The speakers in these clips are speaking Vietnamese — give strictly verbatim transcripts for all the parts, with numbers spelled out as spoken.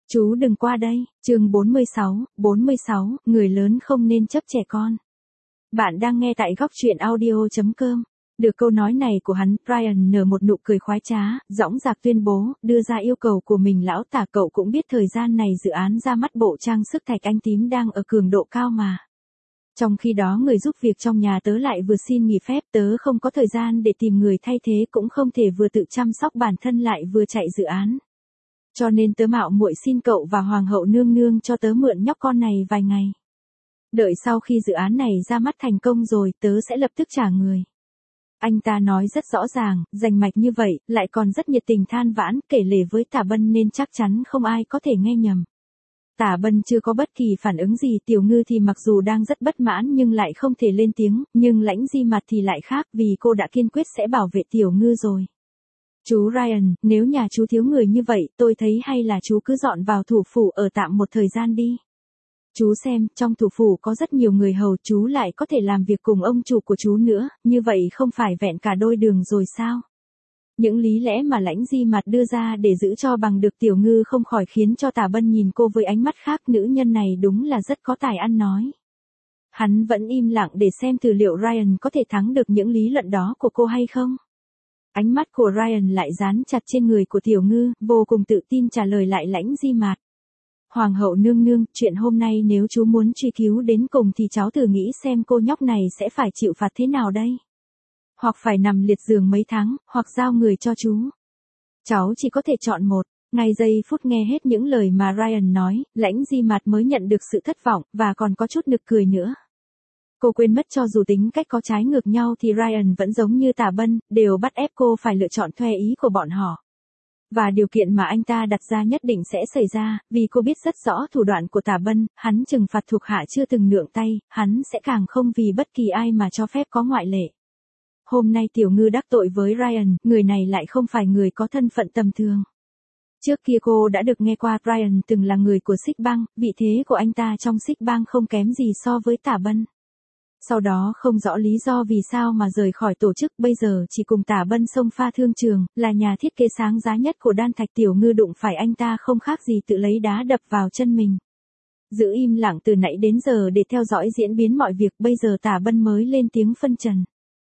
Chú đừng qua đây, chương bốn mươi sáu, bốn mươi sáu, người lớn không nên chấp trẻ con. Bạn đang nghe tại góc truyện audio chấm com. Được câu nói này của hắn, Ryan nở một nụ cười khoái trá, dõng dạc tuyên bố, đưa ra yêu cầu của mình. Lão Tả, cậu cũng biết thời gian này dự án ra mắt bộ trang sức thạch anh tím đang ở cường độ cao mà. Trong khi đó người giúp việc trong nhà tớ lại vừa xin nghỉ phép, tớ không có thời gian để tìm người thay thế, cũng không thể vừa tự chăm sóc bản thân lại vừa chạy dự án. Cho nên tớ mạo muội xin cậu và Hoàng hậu nương nương cho tớ mượn nhóc con này vài ngày. Đợi sau khi dự án này ra mắt thành công rồi, tớ sẽ lập tức trả người. Anh ta nói rất rõ ràng, rành mạch như vậy, lại còn rất nhiệt tình than vãn, kể lể với Tả Bân nên chắc chắn không ai có thể nghe nhầm. Tả Bân chưa có bất kỳ phản ứng gì, Tiểu Ngư thì mặc dù đang rất bất mãn nhưng lại không thể lên tiếng, nhưng Lãnh Di Mặt thì lại khác, vì cô đã kiên quyết sẽ bảo vệ Tiểu Ngư rồi. Chú Ryan, nếu nhà chú thiếu người như vậy, tôi thấy hay là chú cứ dọn vào thủ phủ ở tạm một thời gian đi. Chú xem, trong thủ phủ có rất nhiều người hầu, chú lại có thể làm việc cùng ông chủ của chú nữa, như vậy không phải vẹn cả đôi đường rồi sao? Những lý lẽ mà Lãnh Di Mặt đưa ra để giữ cho bằng được Tiểu Ngư không khỏi khiến cho Tả Bân nhìn cô với ánh mắt khác, nữ nhân này đúng là rất có tài ăn nói. Hắn vẫn im lặng để xem thử liệu Ryan có thể thắng được những lý luận đó của cô hay không. Ánh mắt của Ryan lại dán chặt trên người của Tiểu Ngư, vô cùng tự tin trả lời lại Lãnh Di Mặt. Hoàng hậu nương nương, chuyện hôm nay nếu chú muốn truy cứu đến cùng thì cháu thử nghĩ xem cô nhóc này sẽ phải chịu phạt thế nào đây. Hoặc phải nằm liệt giường mấy tháng, hoặc giao người cho chú. Cháu chỉ có thể chọn một. Ngay giây phút nghe hết những lời mà Ryan nói, Lãnh Di Mặt mới nhận được sự thất vọng, và còn có chút nực cười nữa. Cô quên mất cho dù tính cách có trái ngược nhau thì Ryan vẫn giống như Tả Bân, đều bắt ép cô phải lựa chọn theo ý của bọn họ. Và điều kiện mà anh ta đặt ra nhất định sẽ xảy ra, vì cô biết rất rõ thủ đoạn của Tả Bân, hắn trừng phạt thuộc hạ chưa từng nượng tay, hắn sẽ càng không vì bất kỳ ai mà cho phép có ngoại lệ. Hôm nay Tiểu Ngư đắc tội với Ryan, người này lại không phải người có thân phận tầm thường. Trước kia cô đã được nghe qua Ryan từng là người của Xích Bang, vị thế của anh ta trong Xích Bang không kém gì so với Tả Bân. Sau đó không rõ lý do vì sao mà rời khỏi tổ chức, bây giờ chỉ cùng Tả Bân xông pha thương trường, là nhà thiết kế sáng giá nhất của Đan Thạch. Tiểu Ngư đụng phải anh ta không khác gì tự lấy đá đập vào chân mình. Giữ im lặng từ nãy đến giờ để theo dõi diễn biến mọi việc, bây giờ Tả Bân mới lên tiếng phân trần.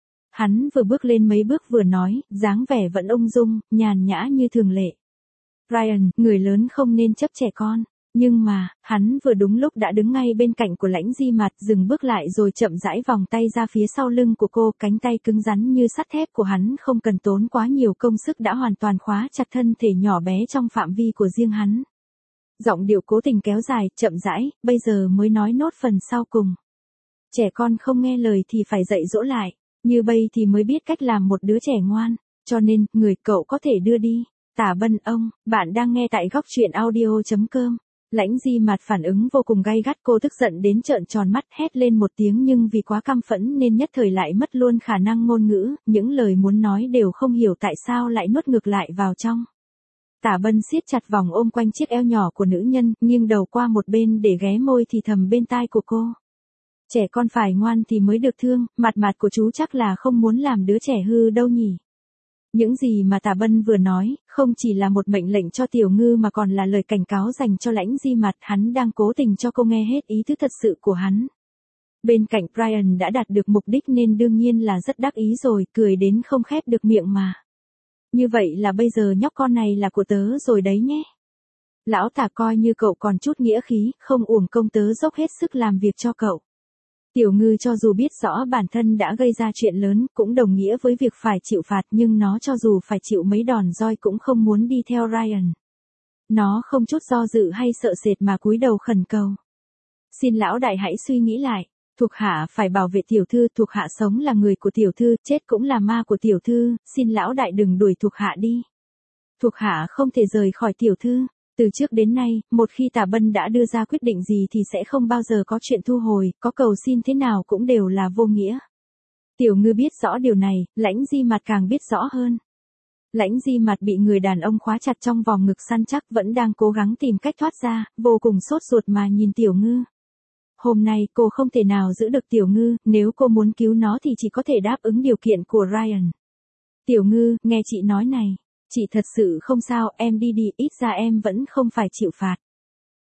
Hắn vừa bước lên mấy bước vừa nói, dáng vẻ vẫn ung dung, nhàn nhã như thường lệ. Ryan, người lớn không nên chấp trẻ con. Nhưng mà, hắn vừa đúng lúc đã đứng ngay bên cạnh của Lãnh Di Mặt, dừng bước lại rồi chậm rãi vòng tay ra phía sau lưng của cô, cánh tay cứng rắn như sắt thép của hắn không cần tốn quá nhiều công sức đã hoàn toàn khóa chặt thân thể nhỏ bé trong phạm vi của riêng hắn. Giọng điệu cố tình kéo dài, chậm rãi, bây giờ mới nói nốt phần sau cùng. Trẻ con không nghe lời thì phải dạy dỗ lại, như bây thì mới biết cách làm một đứa trẻ ngoan, cho nên, người cậu có thể đưa đi. Tả Bân ông, bạn đang nghe tại góc truyện audio chấm com. Lãnh Di Mặt phản ứng vô cùng gay gắt, cô tức giận đến trợn tròn mắt, hét lên một tiếng nhưng vì quá căm phẫn nên nhất thời lại mất luôn khả năng ngôn ngữ, những lời muốn nói đều không hiểu tại sao lại nuốt ngược lại vào trong. Tả Bân siết chặt vòng ôm quanh chiếc eo nhỏ của nữ nhân, nghiêng đầu qua một bên để ghé môi thì thầm bên tai của cô. Trẻ con phải ngoan thì mới được thương, mặt mặt của chú chắc là không muốn làm đứa trẻ hư đâu nhỉ. Những gì mà Tả Bân vừa nói, không chỉ là một mệnh lệnh cho Tiểu Ngư mà còn là lời cảnh cáo dành cho Lãnh Di Mặt, hắn đang cố tình cho cô nghe hết ý tứ thật sự của hắn. Bên cạnh Brian đã đạt được mục đích nên đương nhiên là rất đắc ý rồi, cười đến không khép được miệng mà. Như vậy là bây giờ nhóc con này là của tớ rồi đấy nhé. Lão Tả coi như cậu còn chút nghĩa khí, không uổng công tớ dốc hết sức làm việc cho cậu. Tiểu Ngư cho dù biết rõ bản thân đã gây ra chuyện lớn, cũng đồng nghĩa với việc phải chịu phạt, nhưng nó cho dù phải chịu mấy đòn roi cũng không muốn đi theo Ryan. Nó không chút do dự hay sợ sệt mà cúi đầu khẩn cầu. Xin lão đại hãy suy nghĩ lại, thuộc hạ phải bảo vệ tiểu thư, thuộc hạ sống là người của tiểu thư, chết cũng là ma của tiểu thư, xin lão đại đừng đuổi thuộc hạ đi. Thuộc hạ không thể rời khỏi tiểu thư. Từ trước đến nay, một khi Tả Bân đã đưa ra quyết định gì thì sẽ không bao giờ có chuyện thu hồi, có cầu xin thế nào cũng đều là vô nghĩa. Tiểu Ngư biết rõ điều này, Lãnh Di Mặt càng biết rõ hơn. Lãnh Di Mặt bị người đàn ông khóa chặt trong vòng ngực săn chắc, vẫn đang cố gắng tìm cách thoát ra, vô cùng sốt ruột mà nhìn Tiểu Ngư. Hôm nay cô không thể nào giữ được Tiểu Ngư, nếu cô muốn cứu nó thì chỉ có thể đáp ứng điều kiện của Ryan. Tiểu Ngư, nghe chị nói này. Chị thật sự không sao, em đi đi, ít ra em vẫn không phải chịu phạt.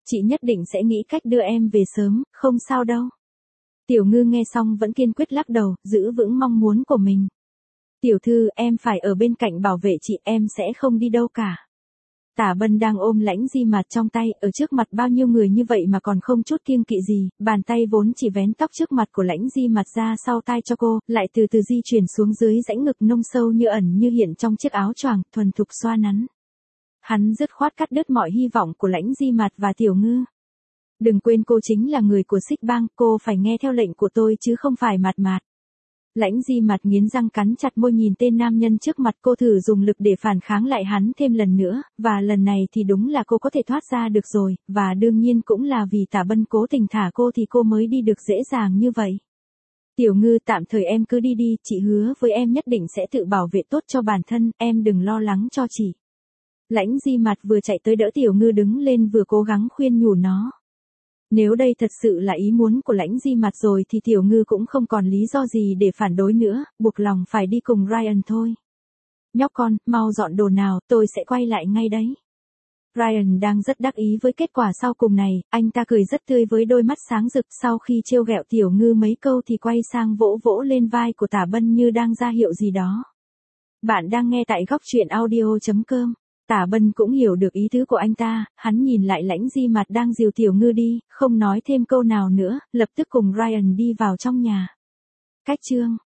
chị nhất định sẽ nghĩ cách đưa em về sớm, không sao đâu. Tiểu Ngư nghe xong vẫn kiên quyết lắc đầu, giữ vững mong muốn của mình. Tiểu thư, em phải ở bên cạnh bảo vệ chị, em sẽ không đi đâu cả. Tả Bân đang ôm Lãnh Di Mạt trong tay, ở trước mặt bao nhiêu người như vậy mà còn không chút kiêng kỵ gì, bàn tay vốn chỉ vén tóc trước mặt của Lãnh Di Mạt ra sau tai cho cô, lại từ từ di chuyển xuống dưới rãnh ngực nông sâu như ẩn như hiện trong chiếc áo choàng, thuần thục xoa nắn. Hắn dứt khoát cắt đứt mọi hy vọng của Lãnh Di Mạt và Tiểu Ngư. Đừng quên cô chính là người của Xích Bang, cô phải nghe theo lệnh của tôi chứ không phải Mạt Mạt. Lãnh Di Mạt nghiến răng cắn chặt môi nhìn tên nam nhân trước mặt, cô thử dùng lực để phản kháng lại hắn thêm lần nữa, và lần này thì đúng là cô có thể thoát ra được rồi, và đương nhiên cũng là vì Tả Bân cố tình thả cô thì cô mới đi được dễ dàng như vậy. Tiểu Ngư, tạm thời em cứ đi đi, chị hứa với em nhất định sẽ tự bảo vệ tốt cho bản thân, em đừng lo lắng cho chị. Lãnh Di Mạt vừa chạy tới đỡ Tiểu Ngư đứng lên vừa cố gắng khuyên nhủ nó. Nếu đây thật sự là ý muốn của Lãnh Di Mạt rồi thì Tiểu Ngư cũng không còn lý do gì để phản đối nữa, buộc lòng phải đi cùng Ryan thôi. Nhóc con, mau dọn đồ nào, tôi sẽ quay lại ngay đấy. Ryan đang rất đắc ý với kết quả sau cùng này, anh ta cười rất tươi với đôi mắt sáng rực, sau khi trêu ghẹo Tiểu Ngư mấy câu thì quay sang vỗ vỗ lên vai của Tả Bân như đang ra hiệu gì đó. Bạn đang nghe tại góc truyện audio chấm com. Tả Bân cũng hiểu được ý tứ của anh ta, hắn nhìn lại Lãnh Di Mạt đang dìu Tiểu Ngư đi, không nói thêm câu nào nữa, lập tức cùng Ryan đi vào trong nhà. Cách chương